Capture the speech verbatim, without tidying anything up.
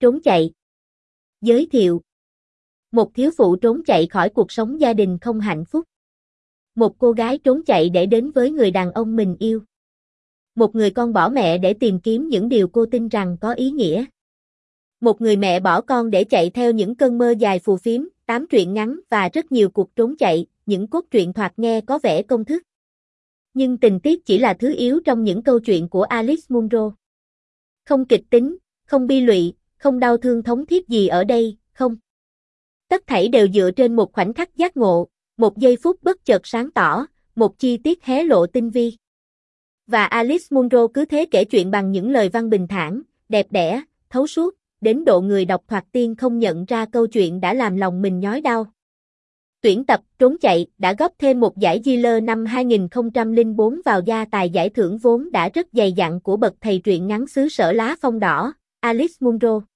Trốn chạy. Giới thiệu. Một thiếu phụ trốn chạy khỏi cuộc sống gia đình không hạnh phúc. Một cô gái trốn chạy để đến với người đàn ông mình yêu. Một người con bỏ mẹ để tìm kiếm những điều cô tin rằng có ý nghĩa. Một người mẹ bỏ con để chạy theo những cơn mơ dài phù phiếm, tám truyện ngắn và rất nhiều cuộc trốn chạy, những cốt truyện thoạt nghe có vẻ công thức. Nhưng tình tiết chỉ là thứ yếu trong những câu chuyện của Alice Munro. Không kịch tính, không bi lụy, không đau thương thống thiết gì ở đây, không. Tất thảy đều dựa trên một khoảnh khắc giác ngộ, một giây phút bất chợt sáng tỏ, một chi tiết hé lộ tinh vi. Và Alice Munro cứ thế kể chuyện bằng những lời văn bình thản, đẹp đẽ, thấu suốt, đến độ người đọc thoạt tiên không nhận ra câu chuyện đã làm lòng mình nhói đau. Tuyển tập Trốn chạy đã góp thêm một giải Giller năm hai nghìn không trăm lẻ bốn vào gia tài giải thưởng vốn đã rất dày dặn của bậc thầy truyện ngắn xứ sở lá phong đỏ, Alice Munro.